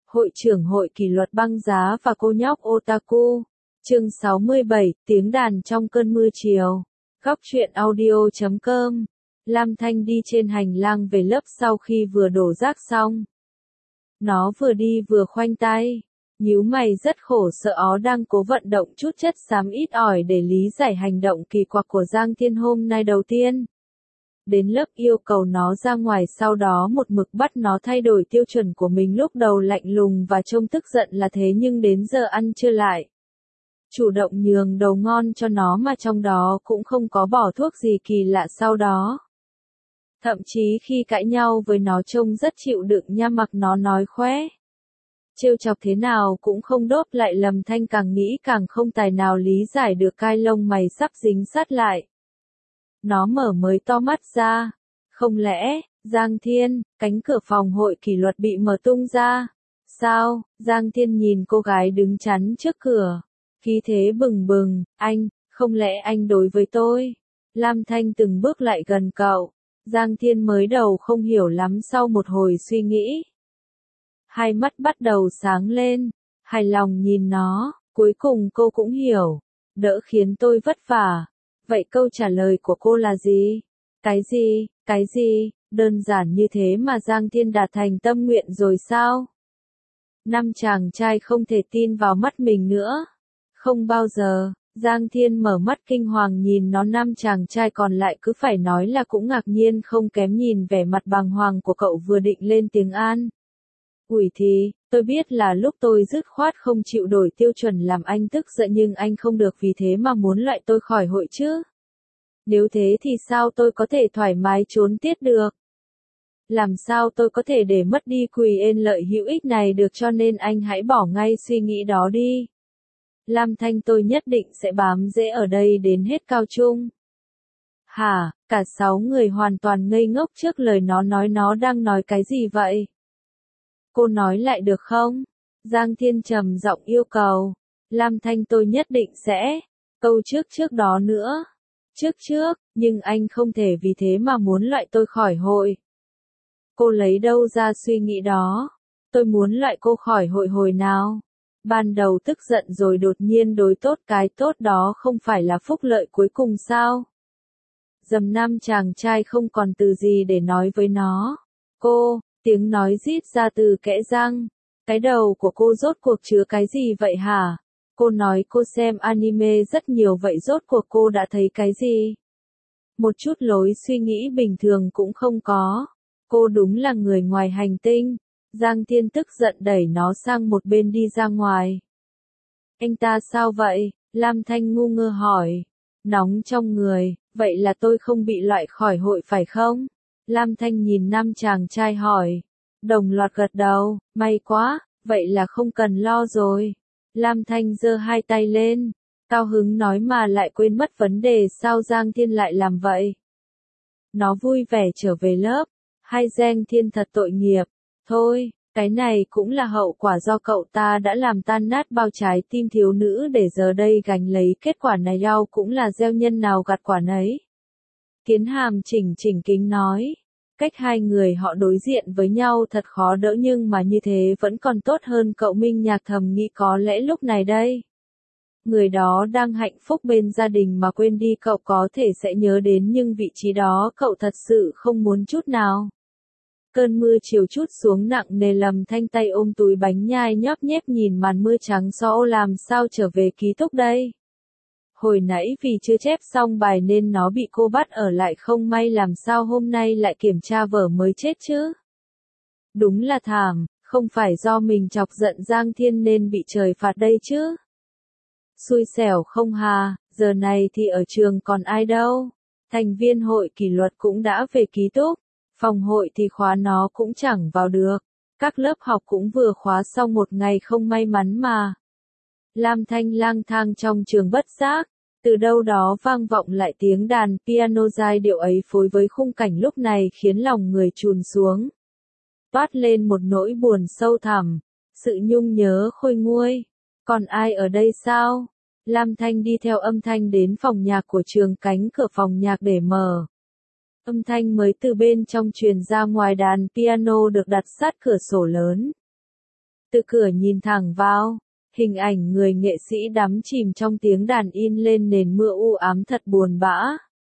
Hội trưởng hội kỷ luật băng giá và cô nhóc otaku. Chương 67, tiếng đàn trong cơn mưa chiều. Góc truyện audio.com. Lam Thanh đi trên hành lang về lớp sau khi vừa đổ rác xong. Nó vừa đi vừa khoanh tay, nhíu mày rất khổ sở đang cố vận động chút chất xám ít ỏi để lý giải hành động kỳ quặc của Giang Thiên hôm nay đầu tiên. Đến lớp yêu cầu nó ra ngoài, sau đó một mực bắt nó thay đổi tiêu chuẩn của mình, lúc đầu lạnh lùng và trông tức giận là thế nhưng đến giờ ăn trưa lại chủ động nhường đầu ngon cho nó, mà trong đó cũng không có bỏ thuốc gì kỳ lạ sau đó. Thậm chí khi cãi nhau với nó trông rất chịu đựng nha, mặc nó nói khóe. Trêu chọc thế nào cũng không đốt lại. Lâm Thanh càng nghĩ càng không tài nào lý giải được, cai lông mày sắp dính sát lại. Nó mở mới to mắt ra. Không lẽ, Giang Thiên, cánh cửa phòng hội kỷ luật bị mở tung ra? Sao? Giang Thiên nhìn cô gái đứng chắn trước cửa, khí thế bừng bừng. Anh, không lẽ anh đối với tôi? Lam Thanh từng bước lại gần cậu. Giang Thiên mới đầu không hiểu lắm, sau một hồi suy nghĩ, hai mắt bắt đầu sáng lên, hài lòng nhìn nó. Cuối cùng cô cũng hiểu, đỡ khiến tôi vất vả. Vậy câu trả lời của cô là gì? Cái gì, đơn giản như thế mà Giang Thiên đạt thành tâm nguyện rồi sao? Năm chàng trai không thể tin vào mắt mình nữa. Không bao giờ. Giang Thiên mở mắt kinh hoàng nhìn nó. Năm chàng trai còn lại cứ phải nói là cũng ngạc nhiên không kém, nhìn vẻ mặt bàng hoàng của cậu vừa định lên tiếng an ủi thì, tôi biết là lúc tôi dứt khoát không chịu đổi tiêu chuẩn làm anh tức giận, nhưng anh không được vì thế mà muốn loại tôi khỏi hội chứ. Nếu thế thì sao tôi có thể thoải mái trốn tiết được? Làm sao tôi có thể để mất đi quyền lợi hữu ích này được, cho nên anh hãy bỏ ngay suy nghĩ đó đi. Lam Thanh, tôi nhất định sẽ bám rễ ở đây đến hết cao trung. Hả? Cả 6 người hoàn toàn ngây ngốc trước lời nó nói. Nó đang nói cái gì vậy? Cô nói lại được không? Giang Thiên trầm giọng yêu cầu. Lam Thanh, tôi nhất định sẽ. Câu trước đó nữa. Trước, nhưng anh không thể vì thế mà muốn loại tôi khỏi hội. Cô lấy đâu ra suy nghĩ đó? Tôi muốn loại cô khỏi hội hồi nào? Ban đầu tức giận rồi đột nhiên đối tốt, cái tốt đó không phải là phúc lợi cuối cùng sao? Dầm năm chàng trai không còn từ gì để nói với nó. Cô, tiếng nói rít ra từ kẽ răng. Cái đầu của cô rốt cuộc chứa cái gì vậy hả? Cô nói cô xem anime rất nhiều, vậy rốt cuộc cô đã thấy cái gì? Một chút lối suy nghĩ bình thường cũng không có. Cô đúng là người ngoài hành tinh. Giang Thiên tức giận đẩy nó sang một bên đi ra ngoài. Anh ta sao vậy? Lam Thanh ngu ngơ hỏi. Nóng trong người, vậy là tôi không bị loại khỏi hội phải không? Lam Thanh nhìn năm chàng trai hỏi. Đồng loạt gật đầu, may quá, vậy là không cần lo rồi. Lam Thanh giơ hai tay lên, cao hứng nói mà lại quên mất vấn đề, sao Giang Thiên lại làm vậy? Nó vui vẻ trở về lớp. Hai Giang Thiên thật tội nghiệp. Thôi, cái này cũng là hậu quả do cậu ta đã làm tan nát bao trái tim thiếu nữ, để giờ đây gánh lấy kết quả này. Đau cũng là gieo nhân nào gặt quả nấy. Kiến Hàm chỉnh kính nói. Cách hai người họ đối diện với nhau thật khó đỡ, nhưng mà như thế vẫn còn tốt hơn. Cậu Minh Nhạc thầm nghĩ có lẽ lúc này đây, người đó đang hạnh phúc bên gia đình mà quên đi cậu có thể sẽ nhớ đến, nhưng vị trí đó cậu thật sự không muốn chút nào. Cơn mưa chiều chút xuống nặng nề. Lâm Thanh tay ôm túi bánh nhai nhóp nhép nhìn màn mưa trắng xõa. Làm sao trở về ký túc đây? Hồi nãy vì chưa chép xong bài nên nó bị cô bắt ở lại, không may làm sao hôm nay lại kiểm tra vở mới chết chứ. Đúng là thảm, không phải do mình chọc giận Giang Thiên nên bị trời phạt đây chứ. Xui xẻo không hà, giờ này thì ở trường còn ai đâu. Thành viên hội kỷ luật cũng đã về ký túc. Phòng hội thì khóa nó cũng chẳng vào được. Các lớp học cũng vừa khóa xong một ngày không may mắn mà. Lam Thanh lang thang trong trường, bất giác, từ đâu đó vang vọng lại tiếng đàn piano giai điệu ấy phối với khung cảnh lúc này khiến lòng người trùn xuống. Toát lên một nỗi buồn sâu thẳm, sự nhung nhớ khôi nguôi. Còn ai ở đây sao? Lam Thanh đi theo âm thanh đến phòng nhạc của trường, cánh cửa phòng nhạc để mở. Âm thanh mới từ bên trong truyền ra ngoài, đàn piano được đặt sát cửa sổ lớn. Từ cửa nhìn thẳng vào, hình ảnh người nghệ sĩ đắm chìm trong tiếng đàn in lên nền mưa u ám thật buồn bã.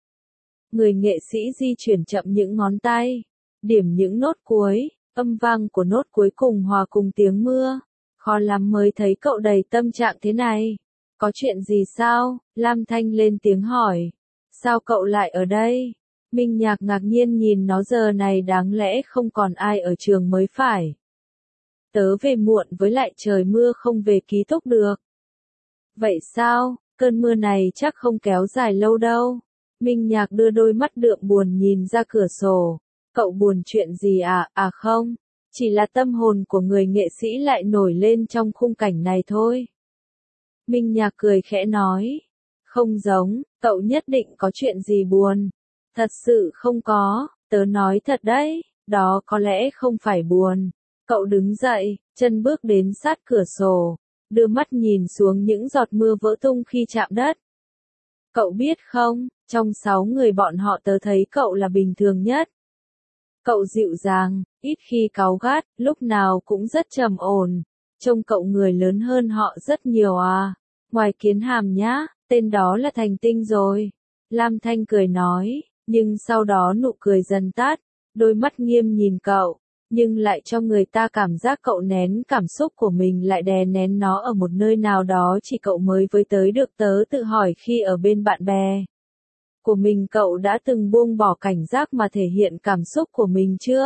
Người nghệ sĩ di chuyển chậm những ngón tay, điểm những nốt cuối, âm vang của nốt cuối cùng hòa cùng tiếng mưa. Khó lắm mới thấy cậu đầy tâm trạng thế này. Có chuyện gì sao? Lam Thanh lên tiếng hỏi. Sao cậu lại ở đây? Minh Nhạc ngạc nhiên nhìn nó, giờ này đáng lẽ không còn ai ở trường mới phải. Tớ về muộn, với lại trời mưa không về ký túc được. Vậy sao? Cơn mưa này chắc không kéo dài lâu đâu. Minh Nhạc đưa đôi mắt đượm buồn nhìn ra cửa sổ. Cậu buồn chuyện gì à? À không, chỉ là tâm hồn của người nghệ sĩ lại nổi lên trong khung cảnh này thôi. Minh Nhạc cười khẽ nói. Không giống, cậu nhất định có chuyện gì buồn. Thật sự không có, tớ nói thật đấy, đó có lẽ không phải buồn. Cậu đứng dậy, chân bước đến sát cửa sổ, đưa mắt nhìn xuống những giọt mưa vỡ tung khi chạm đất. Cậu biết không, trong 6 người bọn họ tớ thấy cậu là bình thường nhất. Cậu dịu dàng, ít khi cáu gắt, lúc nào cũng rất trầm ổn. Trông cậu người lớn hơn họ rất nhiều à. Ngoài Kiến Hàm nhá, tên đó là Thành Tinh rồi. Lam Thanh cười nói, nhưng sau đó nụ cười dần tắt, đôi mắt nghiêm nhìn cậu, nhưng lại cho người ta cảm giác cậu nén cảm xúc của mình, lại đè nén nó ở một nơi nào đó chỉ cậu mới với tới được. Tớ tự hỏi khi ở bên bạn bè của mình cậu đã từng buông bỏ cảnh giác mà thể hiện cảm xúc của mình chưa?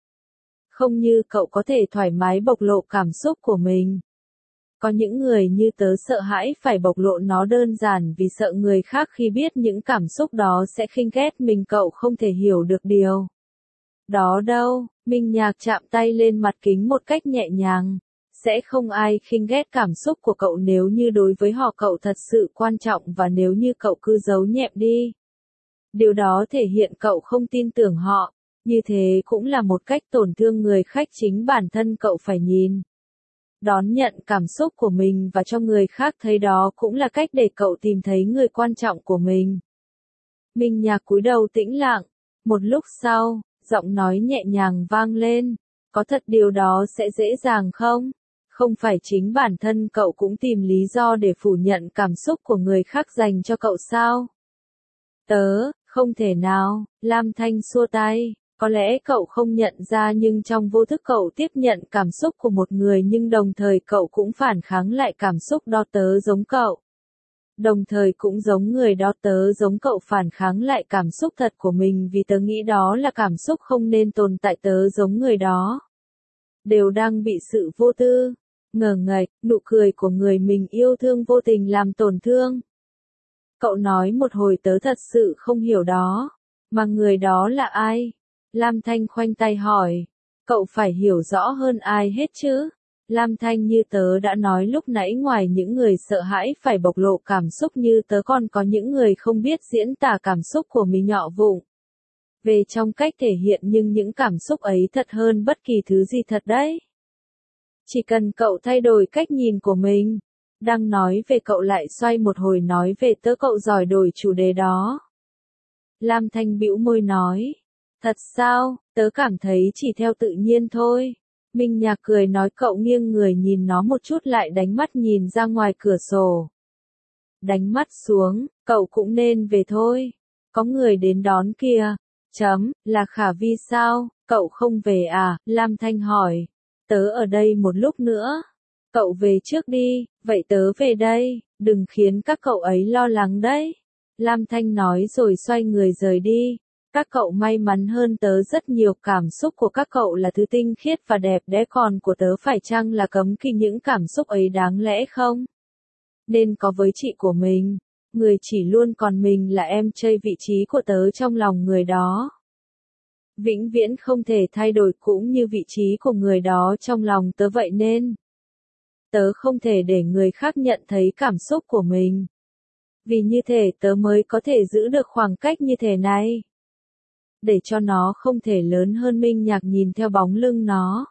Không như cậu có thể thoải mái bộc lộ cảm xúc của mình. Có những người như tớ sợ hãi phải bộc lộ nó đơn giản vì sợ người khác khi biết những cảm xúc đó sẽ khinh ghét mình. Cậu không thể hiểu được điều đó đâu. Minh Nhạc chạm tay lên mặt kính một cách nhẹ nhàng. Sẽ không ai khinh ghét cảm xúc của cậu nếu như đối với họ cậu thật sự quan trọng, và nếu như cậu cứ giấu nhẹm đi. Điều đó thể hiện cậu không tin tưởng họ. Như thế cũng là một cách tổn thương người khách. Chính bản thân cậu phải nhìn, đón nhận cảm xúc của mình và cho người khác thấy, đó cũng là cách để cậu tìm thấy người quan trọng của mình. Minh Nhạc cúi đầu tĩnh lặng. Một lúc sau, giọng nói nhẹ nhàng vang lên. Có thật điều đó sẽ dễ dàng không? Không phải chính bản thân cậu cũng tìm lý do để phủ nhận cảm xúc của người khác dành cho cậu sao? Tớ, không thể nào. Lam Thanh xua tay. Có lẽ cậu không nhận ra nhưng trong vô thức cậu tiếp nhận cảm xúc của một người, nhưng đồng thời cậu cũng phản kháng lại cảm xúc đó. Tớ giống cậu. Đồng thời cũng giống người đó, tớ giống cậu phản kháng lại cảm xúc thật của mình vì tớ nghĩ đó là cảm xúc không nên tồn tại. Tớ giống người đó đều đang bị sự vô tư, ngờ nghệch, nụ cười của người mình yêu thương vô tình làm tổn thương. Cậu nói một hồi tớ thật sự không hiểu đó. Mà người đó là ai? Lam Thanh khoanh tay hỏi. Cậu phải hiểu rõ hơn ai hết chứ. Lam Thanh, như tớ đã nói lúc nãy, ngoài những người sợ hãi phải bộc lộ cảm xúc như tớ, còn có những người không biết diễn tả cảm xúc của mình, nhỏ vụn về trong cách thể hiện, nhưng những cảm xúc ấy thật hơn bất kỳ thứ gì thật đấy. Chỉ cần cậu thay đổi cách nhìn của mình. Đang nói về cậu lại xoay một hồi nói về tớ, cậu giỏi đổi chủ đề đó. Lam Thanh bĩu môi nói. Thật sao, tớ cảm thấy chỉ theo tự nhiên thôi. Minh Nhạc cười nói. Cậu nghiêng người nhìn nó một chút, lại đánh mắt nhìn ra ngoài cửa sổ. Đánh mắt xuống, cậu cũng nên về thôi. Có người đến đón kìa. Là Khả Vi sao? Cậu không về à? Lam Thanh hỏi. Tớ ở đây một lúc nữa. Cậu về trước đi, vậy tớ về đây, đừng khiến các cậu ấy lo lắng đấy. Lam Thanh nói rồi xoay người rời đi. Các cậu may mắn hơn tớ rất nhiều, cảm xúc của các cậu là thứ tinh khiết và đẹp đẽ, còn của tớ phải chăng là cấm kỵ? Những cảm xúc ấy đáng lẽ không nên có với chị của mình. Người chỉ luôn còn mình là em chơi, vị trí của tớ trong lòng người đó vĩnh viễn không thể thay đổi, cũng như vị trí của người đó trong lòng tớ. Vậy nên tớ không thể để người khác nhận thấy cảm xúc của mình. Vì như thế tớ mới có thể giữ được khoảng cách như thế này, để cho nó không thể lớn hơn. Minh Nhạc nhìn theo bóng lưng nó.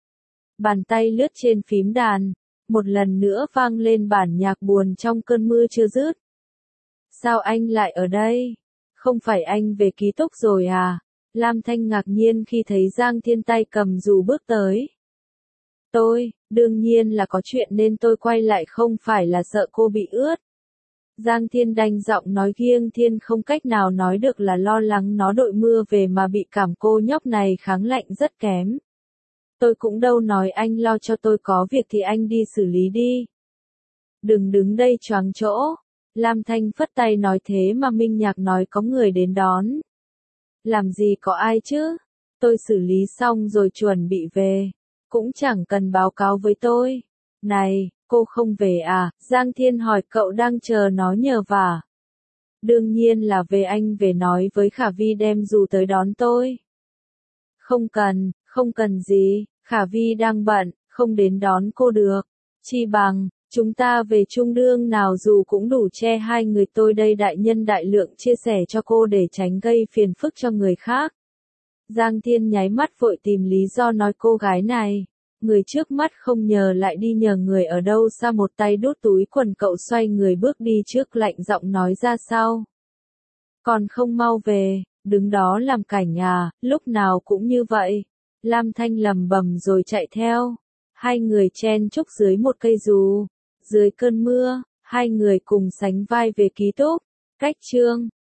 Bàn tay lướt trên phím đàn. Một lần nữa vang lên bản nhạc buồn trong cơn mưa chưa dứt. Sao anh lại ở đây? Không phải anh về ký túc rồi à? Lam Thanh ngạc nhiên khi thấy Giang Thiên tay cầm dù bước tới. Tôi Đương nhiên là có chuyện nên tôi quay lại không phải là sợ cô bị ướt. Giang Thiên đanh giọng nói Kiêng Thiên không cách nào nói được là lo lắng nó đội mưa về mà bị cảm cô nhóc này kháng lạnh rất kém. Tôi cũng đâu nói anh lo cho tôi có việc thì anh đi xử lý đi. Đừng đứng đây choáng chỗ. Lam Thanh phất tay nói thế mà Minh Nhạc nói có người đến đón. Làm gì có ai chứ? Tôi xử lý xong rồi chuẩn bị về. Cũng chẳng cần báo cáo với tôi. Này, cô không về à? Giang Thiên hỏi cậu đang chờ nó nhờ vả. Đương nhiên là về, anh về nói với Khả Vi đem dù tới đón tôi. Không cần gì, Khả Vi đang bận, không đến đón cô được. Chi bằng, chúng ta về chung đương nào dù cũng đủ che hai người tôi đây, đại nhân đại lượng chia sẻ cho cô để tránh gây phiền phức cho người khác. Giang Thiên nháy mắt vội tìm lý do nói cô gái này. Người trước mắt không nhờ lại đi nhờ người ở đâu xa, một tay đút túi quần, cậu xoay người bước đi trước, lạnh giọng nói ra sau. Còn không mau về, đứng đó làm cảnh à, lúc nào cũng như vậy. Lam Thanh lầm bầm rồi chạy theo. Hai người chen chúc dưới một cây dù. Dưới cơn mưa, hai người cùng sánh vai về ký túc. Cách chương